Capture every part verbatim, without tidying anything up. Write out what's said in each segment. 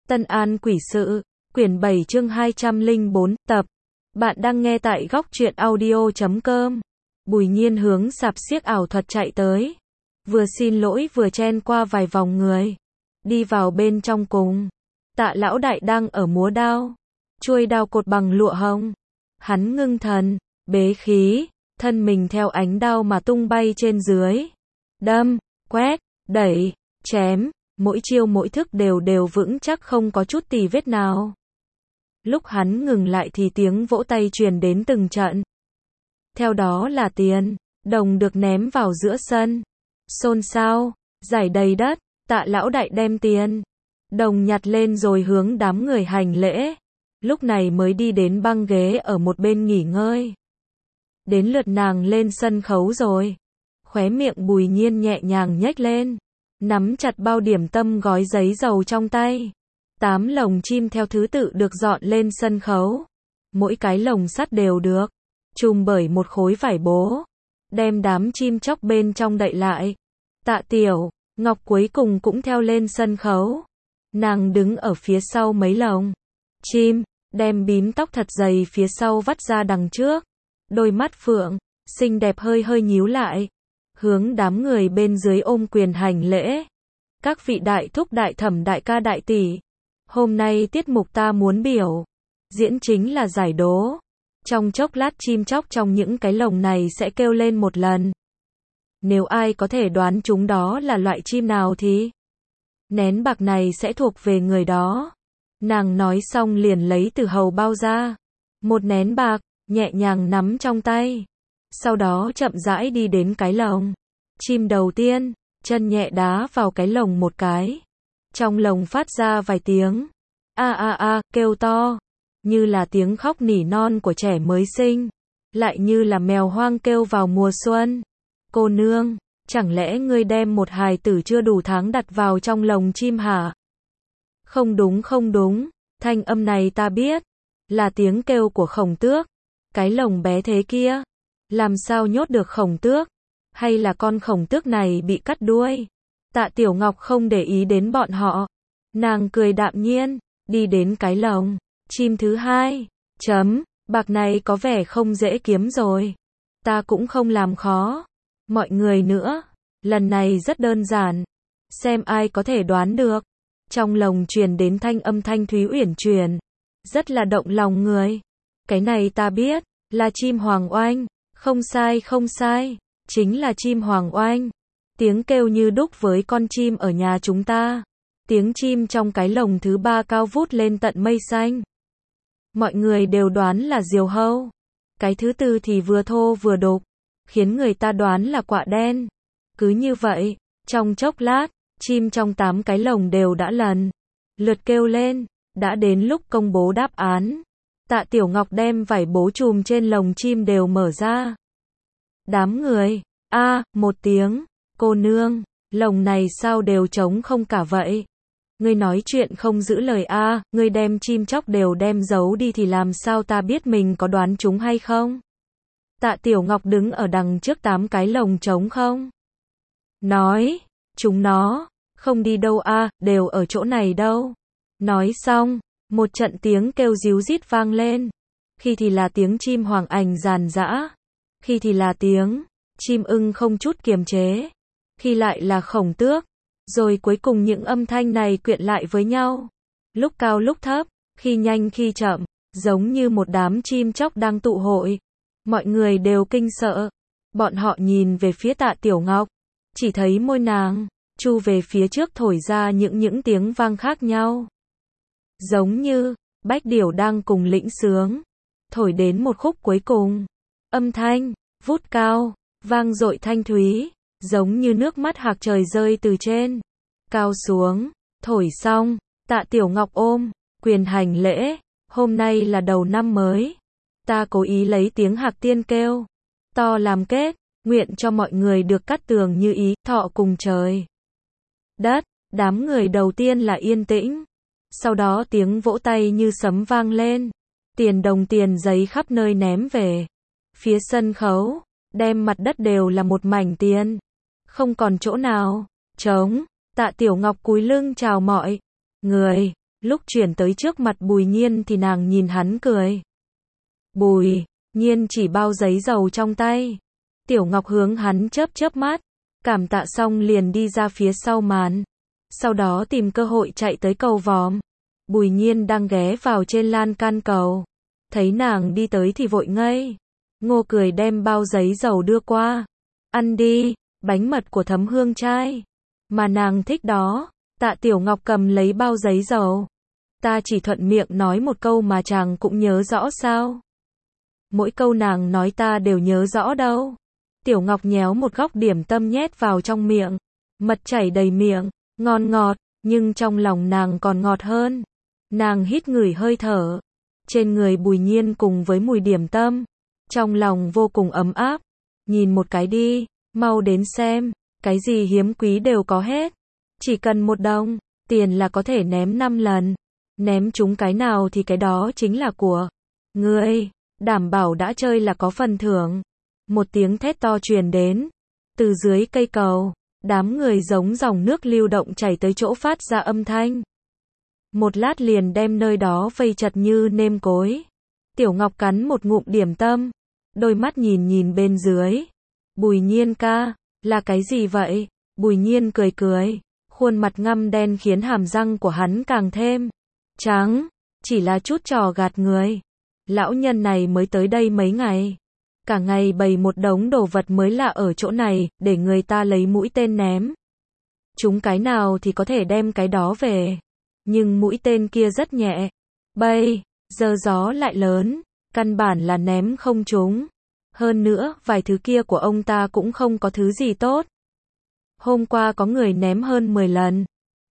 Tân An Quỷ Sự, quyển bảy chương hai trăm lẻ bốn, tập. Bạn đang nghe tại góc truyện audio chấm com. Bùi Nhiên hướng sạp xiếc ảo thuật chạy tới. Vừa xin lỗi vừa chen qua vài vòng người. Đi vào bên trong cùng. Tạ lão đại đang ở múa đao. Chuôi đao cột bằng lụa hồng. Hắn ngưng thần, bế khí, thân mình theo ánh đao mà tung bay trên dưới. Đâm, quét, đẩy, chém. Mỗi chiêu mỗi thức đều đều vững chắc không có chút tì vết nào. Lúc hắn ngừng lại thì tiếng vỗ tay truyền đến từng trận. Theo đó là tiền, đồng được ném vào giữa sân. Xôn xao, giải đầy đất, Tạ lão đại đem tiền, đồng nhặt lên rồi hướng đám người hành lễ. Lúc này mới đi đến băng ghế ở một bên nghỉ ngơi. Đến lượt nàng lên sân khấu rồi. Khóe miệng Bùi Nhiên nhẹ nhàng nhếch lên. Nắm chặt bao điểm tâm gói giấy dầu trong tay. Tám lồng chim theo thứ tự được dọn lên sân khấu. Mỗi cái lồng sắt đều được trùm bởi một khối vải bố. Đem đám chim chóc bên trong đậy lại. Tạ Tiểu Ngọc cuối cùng cũng theo lên sân khấu. Nàng đứng ở phía sau mấy lồng chim, đem bím tóc thật dày phía sau vắt ra đằng trước. Đôi mắt phượng xinh đẹp hơi hơi nhíu lại. Hướng đám người bên dưới ôm quyền hành lễ. Các vị đại thúc đại thẩm đại ca đại tỷ. Hôm nay tiết mục ta muốn biểu diễn chính là giải đố. Trong chốc lát chim chóc trong những cái lồng này sẽ kêu lên một lần. Nếu ai có thể đoán chúng đó là loại chim nào thì nén bạc này sẽ thuộc về người đó. Nàng nói xong liền lấy từ hầu bao ra một nén bạc, nhẹ nhàng nắm trong tay. Sau đó chậm rãi đi đến cái lồng chim đầu tiên, chân nhẹ đá vào cái lồng một cái. Trong lồng phát ra vài tiếng a a a kêu to, như là tiếng khóc nỉ non của trẻ mới sinh, lại như là mèo hoang kêu vào mùa xuân. Cô nương, chẳng lẽ ngươi đem một hài tử chưa đủ tháng đặt vào trong lồng chim hả? Không đúng không đúng, thanh âm này ta biết, là tiếng kêu của Khổng Tước. Cái lồng bé thế kia, làm sao nhốt được Khổng Tước? Hay là con Khổng Tước này bị cắt đuôi? Tạ Tiểu Ngọc không để ý đến bọn họ. Nàng cười đạm nhiên, đi đến cái lồng chim thứ hai. Chấm, bạc này có vẻ không dễ kiếm rồi. Ta cũng không làm khó mọi người nữa. Lần này rất đơn giản. Xem ai có thể đoán được. Trong lồng truyền đến thanh âm thanh thúy uyển chuyển. Rất là động lòng người. Cái này ta biết, là chim hoàng oanh. Không sai không sai, chính là chim hoàng oanh. Tiếng kêu như đúc với con chim ở nhà chúng ta. Tiếng chim trong cái lồng thứ ba cao vút lên tận mây xanh. Mọi người đều đoán là diều hâu. Cái thứ tư thì vừa thô vừa đục, khiến người ta đoán là quạ đen. Cứ như vậy, trong chốc lát, chim trong tám cái lồng đều đã lần lượt kêu lên. Đã đến lúc công bố đáp án. Tạ Tiểu Ngọc đem vải bố trùm trên lồng chim đều mở ra. Đám người, a à, một tiếng, cô nương, lồng này sao đều trống không cả vậy? Ngươi nói chuyện không giữ lời a, à, ngươi đem chim chóc đều đem giấu đi thì làm sao ta biết mình có đoán chúng hay không? Tạ Tiểu Ngọc đứng ở đằng trước tám cái lồng trống không? Nói, chúng nó, không đi đâu a, à, đều ở chỗ này đâu. Nói xong, một trận tiếng kêu ríu rít vang lên. Khi thì là tiếng chim hoàng ảnh giàn giã. Khi thì là tiếng chim ưng không chút kiềm chế. Khi lại là Khổng Tước. Rồi cuối cùng những âm thanh này quyện lại với nhau. Lúc cao lúc thấp, khi nhanh khi chậm, giống như một đám chim chóc đang tụ hội. Mọi người đều kinh sợ. Bọn họ nhìn về phía Tạ Tiểu Ngọc. Chỉ thấy môi nàng chu về phía trước thổi ra những những tiếng vang khác nhau. Giống như bách điểu đang cùng lĩnh sướng, thổi đến một khúc cuối cùng. Âm thanh vút cao, vang dội thanh thúy, giống như nước mắt hạc trời rơi từ trên cao xuống. Thổi xong, Tạ Tiểu Ngọc ôm quyền hành lễ. Hôm nay là đầu năm mới, ta cố ý lấy tiếng hạc tiên kêu to làm kết, nguyện cho mọi người được cát tường như ý, thọ cùng trời đất. Đám người đầu tiên là yên tĩnh. Sau đó tiếng vỗ tay như sấm vang lên. Tiền đồng tiền giấy khắp nơi ném về phía sân khấu, đem mặt đất đều là một mảnh tiền. Không còn chỗ nào trống. Tạ Tiểu Ngọc cúi lưng chào mọi người. Lúc chuyển tới trước mặt Bùi Nhiên thì nàng nhìn hắn cười. Bùi Nhiên chỉ bao giấy dầu trong tay. Tiểu Ngọc hướng hắn chớp chớp mắt, cảm tạ xong liền đi ra phía sau màn. Sau đó tìm cơ hội chạy tới cầu vòm. Bùi Nhiên đang ghé vào trên lan can cầu. Thấy nàng đi tới thì vội ngây. Ngô cười đem bao giấy dầu đưa qua. Ăn đi, bánh mật của Thấm Hương trai. Mà nàng thích đó. Tạ Tiểu Ngọc cầm lấy bao giấy dầu. Ta chỉ thuận miệng nói một câu mà chàng cũng nhớ rõ sao? Mỗi câu nàng nói ta đều nhớ rõ đâu. Tiểu Ngọc nhéo một góc điểm tâm nhét vào trong miệng. Mật chảy đầy miệng, ngon ngọt, nhưng trong lòng nàng còn ngọt hơn. Nàng hít ngửi hơi thở. Trên người Bùi Nhiên cùng với mùi điểm tâm. Trong lòng vô cùng ấm áp. Nhìn một cái đi, mau đến xem, cái gì hiếm quý đều có hết. Chỉ cần một đồng, tiền là có thể ném năm lần. Ném trúng cái nào thì cái đó chính là của ngươi, đảm bảo đã chơi là có phần thưởng. Một tiếng thét to truyền đến. Từ dưới cây cầu, đám người giống dòng nước lưu động chảy tới chỗ phát ra âm thanh. Một lát liền đem nơi đó vây chật như nêm cối. Tiểu Ngọc cắn một ngụm điểm tâm, đôi mắt nhìn nhìn bên dưới. Bùi Nhiên ca, là cái gì vậy? Bùi Nhiên cười cười, khuôn mặt ngăm đen khiến hàm răng của hắn càng thêm trắng, chỉ là chút trò gạt người. Lão nhân này mới tới đây mấy ngày, cả ngày bày một đống đồ vật mới lạ ở chỗ này, để người ta lấy mũi tên ném. Chúng cái nào thì có thể đem cái đó về. Nhưng mũi tên kia rất nhẹ. Bây giờ gió lại lớn, căn bản là ném không trúng. Hơn nữa, vài thứ kia của ông ta cũng không có thứ gì tốt. Hôm qua có người ném hơn mười lần.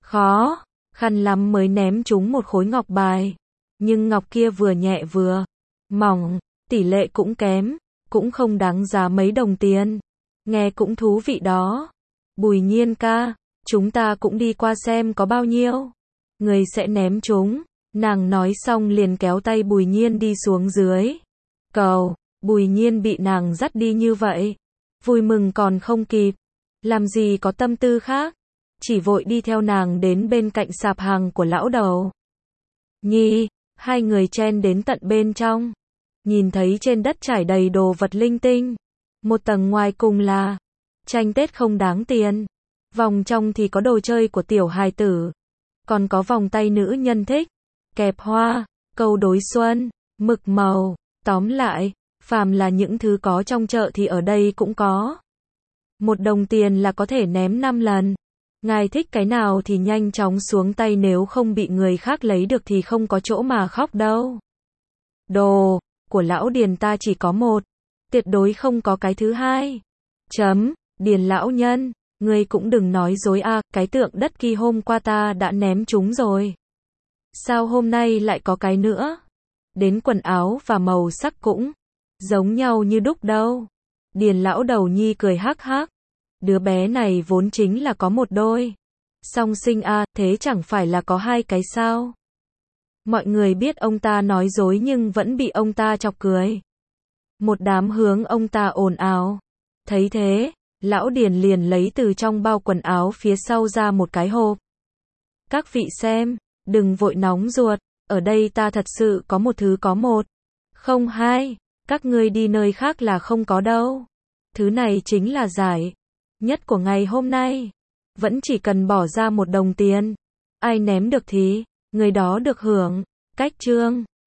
Khó khăn lắm mới ném trúng một khối ngọc bài. Nhưng ngọc kia vừa nhẹ vừa mỏng, tỷ lệ cũng kém, cũng không đáng giá mấy đồng tiền. Nghe cũng thú vị đó. Bùi Nhiên ca, chúng ta cũng đi qua xem có bao nhiêu người sẽ ném chúng. Nàng nói xong liền kéo tay Bùi Nhiên đi xuống dưới cầu. Bùi Nhiên bị nàng dắt đi như vậy, vui mừng còn không kịp, làm gì có tâm tư khác, chỉ vội đi theo nàng đến bên cạnh sạp hàng của lão đầu Nhi. Hai người chen đến tận bên trong, nhìn thấy trên đất trải đầy đồ vật linh tinh. Một tầng ngoài cùng là tranh Tết không đáng tiền, vòng trong thì có đồ chơi của tiểu hài tử, còn có vòng tay nữ nhân thích, kẹp hoa, câu đối xuân, mực màu. Tóm lại, phàm là những thứ có trong chợ thì ở đây cũng có. Một đồng tiền là có thể ném năm lần. Ngài thích cái nào thì nhanh chóng xuống tay, nếu không bị người khác lấy được thì không có chỗ mà khóc đâu. Đồ của lão Điền ta chỉ có một, tuyệt đối không có cái thứ hai. Chấm, Điền lão nhân, ngươi cũng đừng nói dối a, à, cái tượng đất kia hôm qua ta đã ném chúng rồi. Sao hôm nay lại có cái nữa? Đến quần áo và màu sắc cũng giống nhau như đúc đâu. Điền lão đầu Nhi cười hắc hắc. Đứa bé này vốn chính là có một đôi song sinh a, à, thế chẳng phải là có hai cái sao? Mọi người biết ông ta nói dối nhưng vẫn bị ông ta chọc cười. Một đám hướng ông ta ồn ào. Thấy thế, lão Điền liền lấy từ trong bao quần áo phía sau ra một cái hộp. Các vị xem, đừng vội nóng ruột, ở đây ta thật sự có một thứ có một, không hai, các ngươi đi nơi khác là không có đâu. Thứ này chính là giải nhất của ngày hôm nay. Vẫn chỉ cần bỏ ra một đồng tiền. Ai ném được thì người đó được hưởng. Cách chương